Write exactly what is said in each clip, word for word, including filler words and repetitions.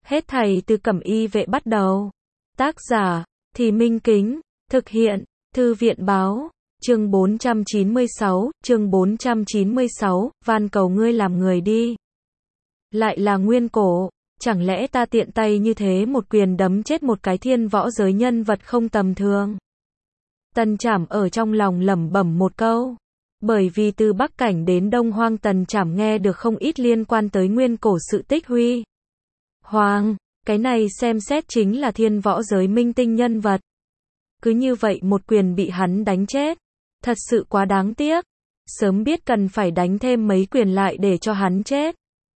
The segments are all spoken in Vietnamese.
Hết thảy từ Cẩm Y Vệ bắt đầu. Tác giả, Thì Minh Kính, thực hiện, Thư viện báo, chương bốn trăm chín mươi sáu, chương bốn trăm chín mươi sáu, van cầu ngươi làm người đi. Lại là Nguyên Cổ, chẳng lẽ ta tiện tay như thế một quyền đấm chết một cái thiên võ giới nhân vật không tầm thường. Tần Trảm ở trong lòng lẩm bẩm một câu. Bởi vì từ Bắc Cảnh đến Đông Hoang Tần Trảm nghe được không ít liên quan tới Nguyên Cổ sự tích huy. Hoàng, cái này xem xét chính là thiên võ giới minh tinh nhân vật. Cứ như vậy một quyền bị hắn đánh chết. Thật sự quá đáng tiếc. Sớm biết cần phải đánh thêm mấy quyền lại để cho hắn chết.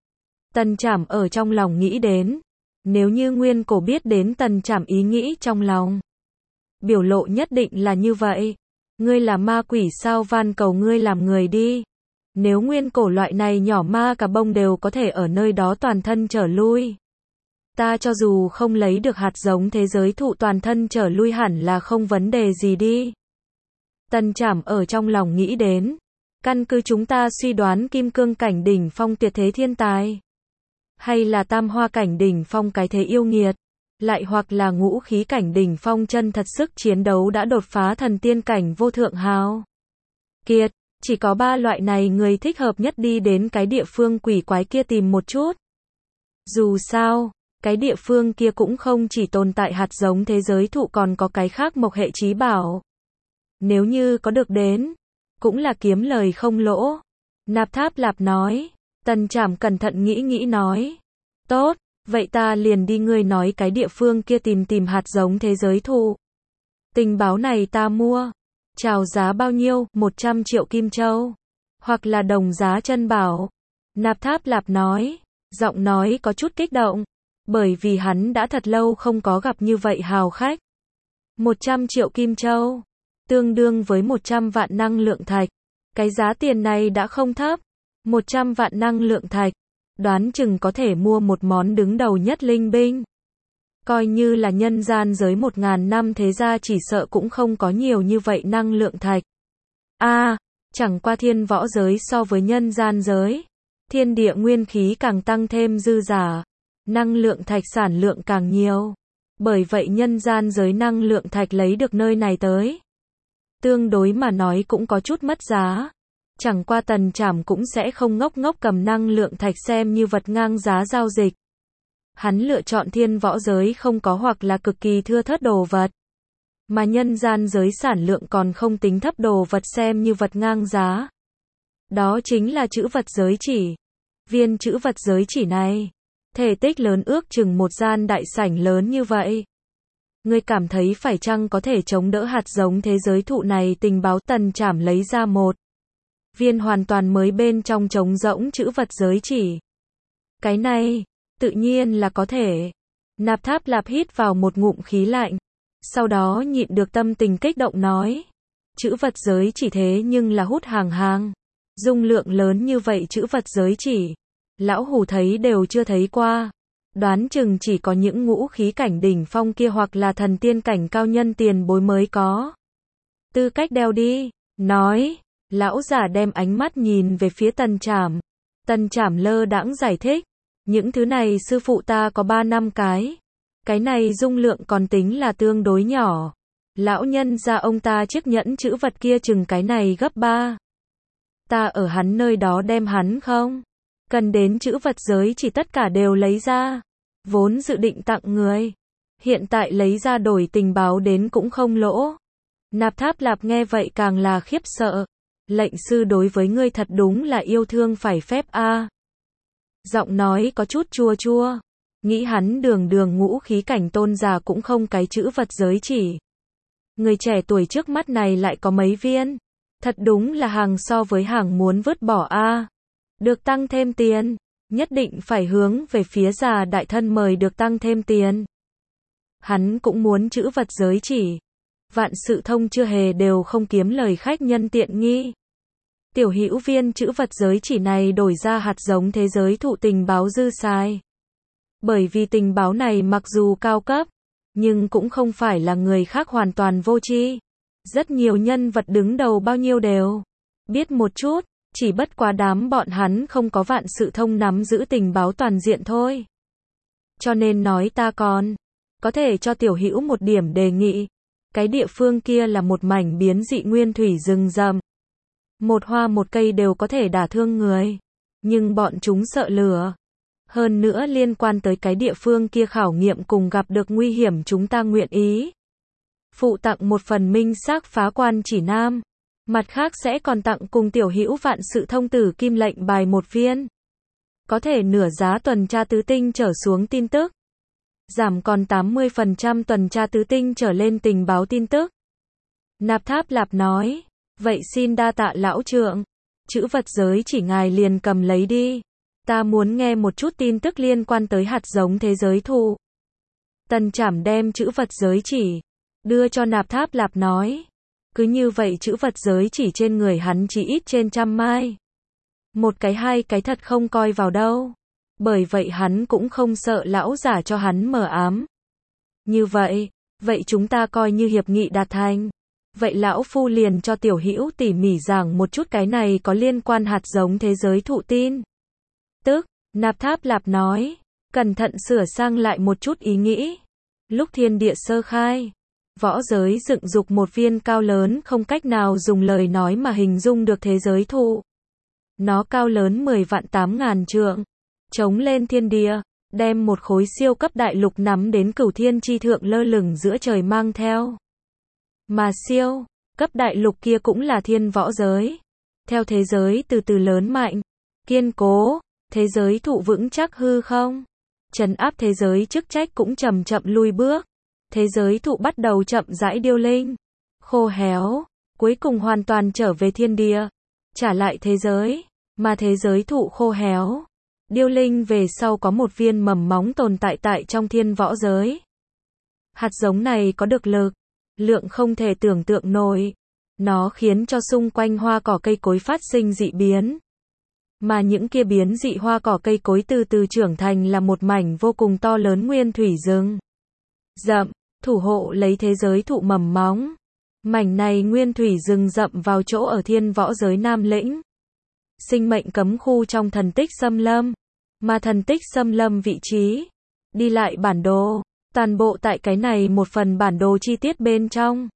Tần Trảm ở trong lòng nghĩ đến. Nếu như Nguyên Cổ biết đến Tần Trảm ý nghĩ trong lòng. Biểu lộ nhất định là như vậy. Ngươi là ma quỷ sao, van cầu ngươi làm người đi. Nếu Nguyên Cổ loại này nhỏ ma cả bông đều có thể ở nơi đó toàn thân trở lui. Ta cho dù không lấy được hạt giống thế giới thụ toàn thân trở lui hẳn là không vấn đề gì đi. Tần Trảm ở trong lòng nghĩ đến. Căn cứ chúng ta suy đoán kim cương cảnh đỉnh phong tuyệt thế thiên tài. Hay là tam hoa cảnh đỉnh phong cái thế yêu nghiệt. Lại hoặc là ngũ khí cảnh đỉnh phong chân thật sức chiến đấu đã đột phá thần tiên cảnh vô thượng hào kiệt. Chỉ có ba loại này người thích hợp nhất đi đến cái địa phương quỷ quái kia tìm một chút. Dù sao, cái địa phương kia cũng không chỉ tồn tại hạt giống thế giới thụ còn có cái khác mộc hệ chí bảo. Nếu như có được đến, cũng là kiếm lời không lỗ. Nạp Tháp Lạp nói. Tần Trảm cẩn thận nghĩ nghĩ nói. Tốt, vậy ta liền đi ngươi nói cái địa phương kia tìm tìm hạt giống thế giới thụ. Tình báo này ta mua. Chào giá bao nhiêu? một trăm triệu kim châu. Hoặc là đồng giá chân bảo. Nạp Tháp Lạp nói. Giọng nói có chút kích động. Bởi vì hắn đã thật lâu không có gặp như vậy hào khách. một trăm triệu kim châu. Tương đương với một trăm vạn năng lượng thạch. Cái giá tiền này đã không thấp. một trăm vạn năng lượng thạch. Đoán chừng có thể mua một món đứng đầu nhất linh binh. Coi như là nhân gian giới một ngàn năm thế gia chỉ sợ cũng không có nhiều như vậy năng lượng thạch. A, à, chẳng qua thiên võ giới so với nhân gian giới. Thiên địa nguyên khí càng tăng thêm dư giả. Năng lượng thạch sản lượng càng nhiều. Bởi vậy nhân gian giới năng lượng thạch lấy được nơi này tới. Tương đối mà nói cũng có chút mất giá. Chẳng qua Tần Trảm cũng sẽ không ngốc ngốc cầm năng lượng thạch xem như vật ngang giá giao dịch. Hắn lựa chọn thiên võ giới không có hoặc là cực kỳ thưa thớt đồ vật. Mà nhân gian giới sản lượng còn không tính thấp đồ vật xem như vật ngang giá. Đó chính là chữ vật giới chỉ. Viên chữ vật giới chỉ này. Thể tích lớn ước chừng một gian đại sảnh lớn như vậy. Ngươi cảm thấy phải chăng có thể chống đỡ hạt giống thế giới thụ này? Tình báo Tần Trảm lấy ra một viên hoàn toàn mới bên trong trống rỗng chữ vật giới chỉ. Cái này, tự nhiên là có thể. Nạp Tháp Lạp hít vào một ngụm khí lạnh. Sau đó nhịn được tâm tình kích động nói. Chữ vật giới chỉ thế nhưng là hút hàng hàng. Dung lượng lớn như vậy chữ vật giới chỉ. Lão hủ thấy đều chưa thấy qua. Đoán chừng chỉ có những ngũ khí cảnh đỉnh phong kia hoặc là thần tiên cảnh cao nhân tiền bối mới có tư cách đeo đi. Nói. Lão giả đem ánh mắt nhìn về phía Tần Trảm. Tần Trảm lơ đãng giải thích. Những thứ này sư phụ ta có ba năm cái. Cái này dung lượng còn tính là tương đối nhỏ. Lão nhân gia ông ta chiếc nhẫn chữ vật kia chừng cái này gấp ba. Ta ở hắn nơi đó đem hắn không? Cần đến chữ vật giới chỉ tất cả đều lấy ra. Vốn dự định tặng người. Hiện tại lấy ra đổi tình báo đến cũng không lỗ. Nạp Tháp Lạp nghe vậy càng là khiếp sợ. Lệnh sư đối với ngươi thật đúng là yêu thương phải phép a. À. Giọng nói có chút chua chua. Nghĩ hắn đường đường ngũ khí cảnh tôn giả cũng không cái chữ vật giới chỉ. Người trẻ tuổi trước mắt này lại có mấy viên. Thật đúng là hàng so với hàng muốn vứt bỏ a. À. Được tăng thêm tiền. Nhất định phải hướng về phía già đại thân mời được tăng thêm tiền. Hắn cũng muốn chữ vật giới chỉ. Vạn sự thông chưa hề đều không kiếm lời khách nhân tiện nghi. Tiểu hữu viên chữ vật giới chỉ này đổi ra hạt giống thế giới thụ tình báo dư xài. Bởi vì tình báo này mặc dù cao cấp, nhưng cũng không phải là người khác hoàn toàn vô tri. Rất nhiều nhân vật đứng đầu bao nhiêu đều biết một chút, chỉ bất quá đám bọn hắn không có vạn sự thông nắm giữ tình báo toàn diện thôi. cho nên nói ta còn có thể cho Tiểu Hữu một điểm đề nghị. Cái địa phương kia là một mảnh biến dị nguyên thủy rừng rậm. Một hoa một cây đều có thể đả thương người. Nhưng bọn chúng sợ lửa. Hơn nữa liên quan tới cái địa phương kia khảo nghiệm cùng gặp được nguy hiểm chúng ta nguyện ý phụ tặng một phần minh xác phá quan chỉ nam. Mặt khác sẽ còn tặng cùng Tiểu Hữu vạn sự thông tử kim lệnh bài một viên. Có thể nửa giá tuần tra tứ tinh trở xuống tin tức. Giảm còn tám mươi phần trăm tuần tra tứ tinh trở lên tình báo tin tức. Nạp Tháp Lạp nói. Vậy xin đa tạ lão trượng. Chữ vật giới chỉ ngài liền cầm lấy đi. Ta muốn nghe một chút tin tức liên quan tới hạt giống thế giới thụ. Tần Trảm đem chữ vật giới chỉ đưa cho Nạp Tháp Lạp nói. Cứ như vậy chữ vật giới chỉ trên người hắn chỉ ít trên trăm mai. Một cái hai cái thật không coi vào đâu. Bởi vậy hắn cũng không sợ lão giả cho hắn mờ ám. Như vậy, vậy chúng ta coi như hiệp nghị đạt thành. Vậy lão phu liền cho Tiểu Hữu tỉ mỉ giảng một chút cái này có liên quan hạt giống thế giới thụ tin. Tức, Nạp Tháp Lạp nói, cẩn thận sửa sang lại một chút ý nghĩ. Lúc thiên địa sơ khai, võ giới dựng dục một viên cao lớn không cách nào dùng lời nói mà hình dung được thế giới thụ. Nó cao lớn mười vạn tám ngàn trượng, chống lên thiên địa, đem một khối siêu cấp đại lục nắm đến cửu thiên chi thượng lơ lửng giữa trời mang theo. Mà siêu cấp đại lục kia cũng là thiên võ giới. Theo thế giới từ từ lớn mạnh, kiên cố, thế giới thụ vững chắc hư không. Trấn áp thế giới chức trách cũng chậm chậm lui bước. Thế giới thụ bắt đầu chậm rãi điêu linh, khô héo, cuối cùng hoàn toàn trở về thiên địa, trả lại thế giới. Mà thế giới thụ khô héo, điêu linh về sau có một viên mầm móng tồn tại tại trong thiên võ giới. Hạt giống này có được lực lượng không thể tưởng tượng nổi. Nó khiến cho xung quanh hoa cỏ cây cối phát sinh dị biến. Mà những kia biến dị hoa cỏ cây cối từ từ trưởng thành là một mảnh vô cùng to lớn nguyên thủy rừng rậm, thủ hộ lấy thế giới thụ mầm móng. Mảnh này nguyên thủy rừng rậm vào chỗ ở thiên võ giới Nam Lĩnh. Sinh mệnh cấm khu trong thần tích xâm lâm. Mà thần tích xâm lâm vị trí, đi lại bản đồ, toàn bộ tại cái này một phần bản đồ chi tiết bên trong.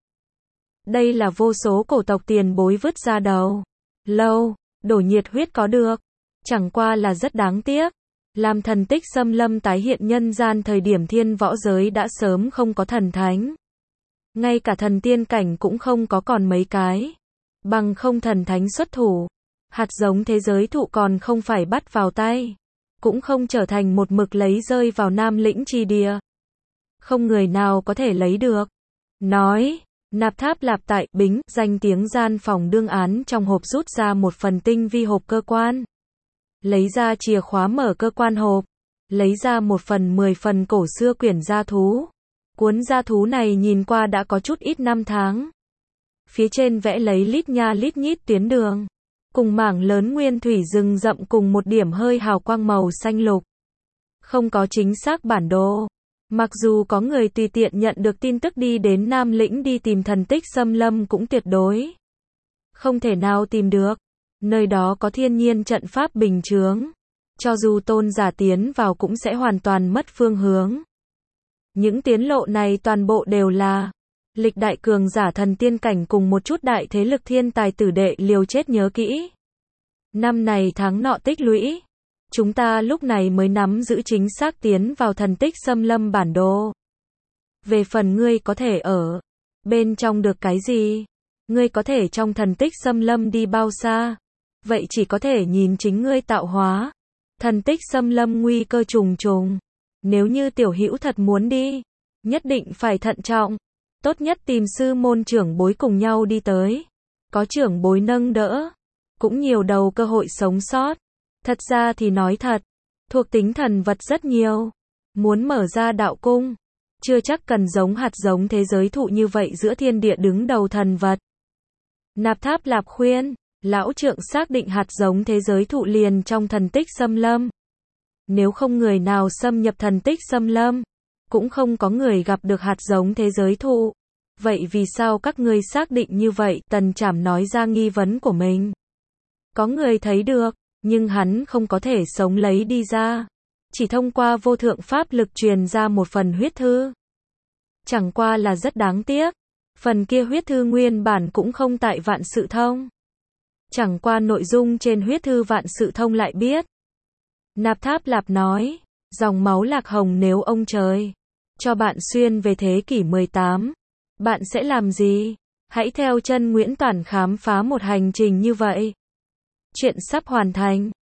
Đây là vô số cổ tộc tiền bối vứt ra đầu lâu, đổ nhiệt huyết có được. Chẳng qua là rất đáng tiếc. Làm thần tích xâm lâm tái hiện nhân gian thời điểm thiên võ giới đã sớm không có thần thánh. Ngay cả thần tiên cảnh cũng không có còn mấy cái. Bằng không thần thánh xuất thủ, hạt giống thế giới thụ còn không phải bắt vào tay. Cũng không trở thành một mực lấy rơi vào Nam Lĩnh chi địa. Không người nào có thể lấy được. Nói, Nạp Tháp Lạp tại bính danh tiếng gian phòng đương án trong hộp rút ra một phần tinh vi hộp cơ quan. Lấy ra chìa khóa mở cơ quan hộp. Lấy ra một phần mười phần cổ xưa quyển gia thú. Cuốn gia thú này nhìn qua đã có chút ít năm tháng. Phía trên vẽ lấy lít nha lít nhít tuyến đường. Cùng mảng lớn nguyên thủy rừng rậm cùng một điểm hơi hào quang màu xanh lục. Không có chính xác bản đồ. Mặc dù có người tùy tiện nhận được tin tức đi đến Nam Lĩnh đi tìm thần tích xâm lâm cũng tuyệt đối không thể nào tìm được. Nơi đó có thiên nhiên trận pháp bình chướng. Cho dù tôn giả tiến vào cũng sẽ hoàn toàn mất phương hướng. Những tiến lộ này toàn bộ đều là lịch đại cường giả thần tiên cảnh cùng một chút đại thế lực thiên tài tử đệ liều chết nhớ kỹ. Năm này tháng nọ tích lũy. Chúng ta lúc này mới nắm giữ chính xác tiến vào thần tích xâm lâm bản đồ. Về phần ngươi có thể ở bên trong được cái gì? Ngươi có thể trong thần tích xâm lâm đi bao xa? Vậy chỉ có thể nhìn chính ngươi tạo hóa. Thần tích xâm lâm nguy cơ trùng trùng. Nếu như Tiểu Hữu thật muốn đi, nhất định phải thận trọng. Tốt nhất tìm sư môn trưởng bối cùng nhau đi tới. Có trưởng bối nâng đỡ, cũng nhiều đầu cơ hội sống sót. Thật ra thì nói thật, thuộc tính thần vật rất nhiều. Muốn mở ra đạo cung, chưa chắc cần giống hạt giống thế giới thụ như vậy giữa thiên địa đứng đầu thần vật. Nạp Tháp Lạp khuyên, lão trượng xác định hạt giống thế giới thụ liền trong thần tích xâm lâm. Nếu không người nào xâm nhập thần tích xâm lâm, cũng không có người gặp được hạt giống thế giới thụ. Vậy vì sao các ngươi xác định như vậy? Tần Trảm nói ra nghi vấn của mình. Có người thấy được, nhưng hắn không có thể sống lấy đi ra. chỉ thông qua vô thượng pháp lực truyền ra một phần huyết thư. Chẳng qua là rất đáng tiếc, phần kia huyết thư nguyên bản cũng không tại Vạn Sự Thông. Chẳng qua nội dung trên huyết thư Vạn Sự Thông lại biết. Nạp Tháp Lạp nói, dòng máu Lạc Hồng nếu ông trời cho bạn xuyên về thế kỷ mười tám, bạn sẽ làm gì? Hãy theo chân Nguyễn Toản khám phá một hành trình như vậy. Chuyện sắp hoàn thành.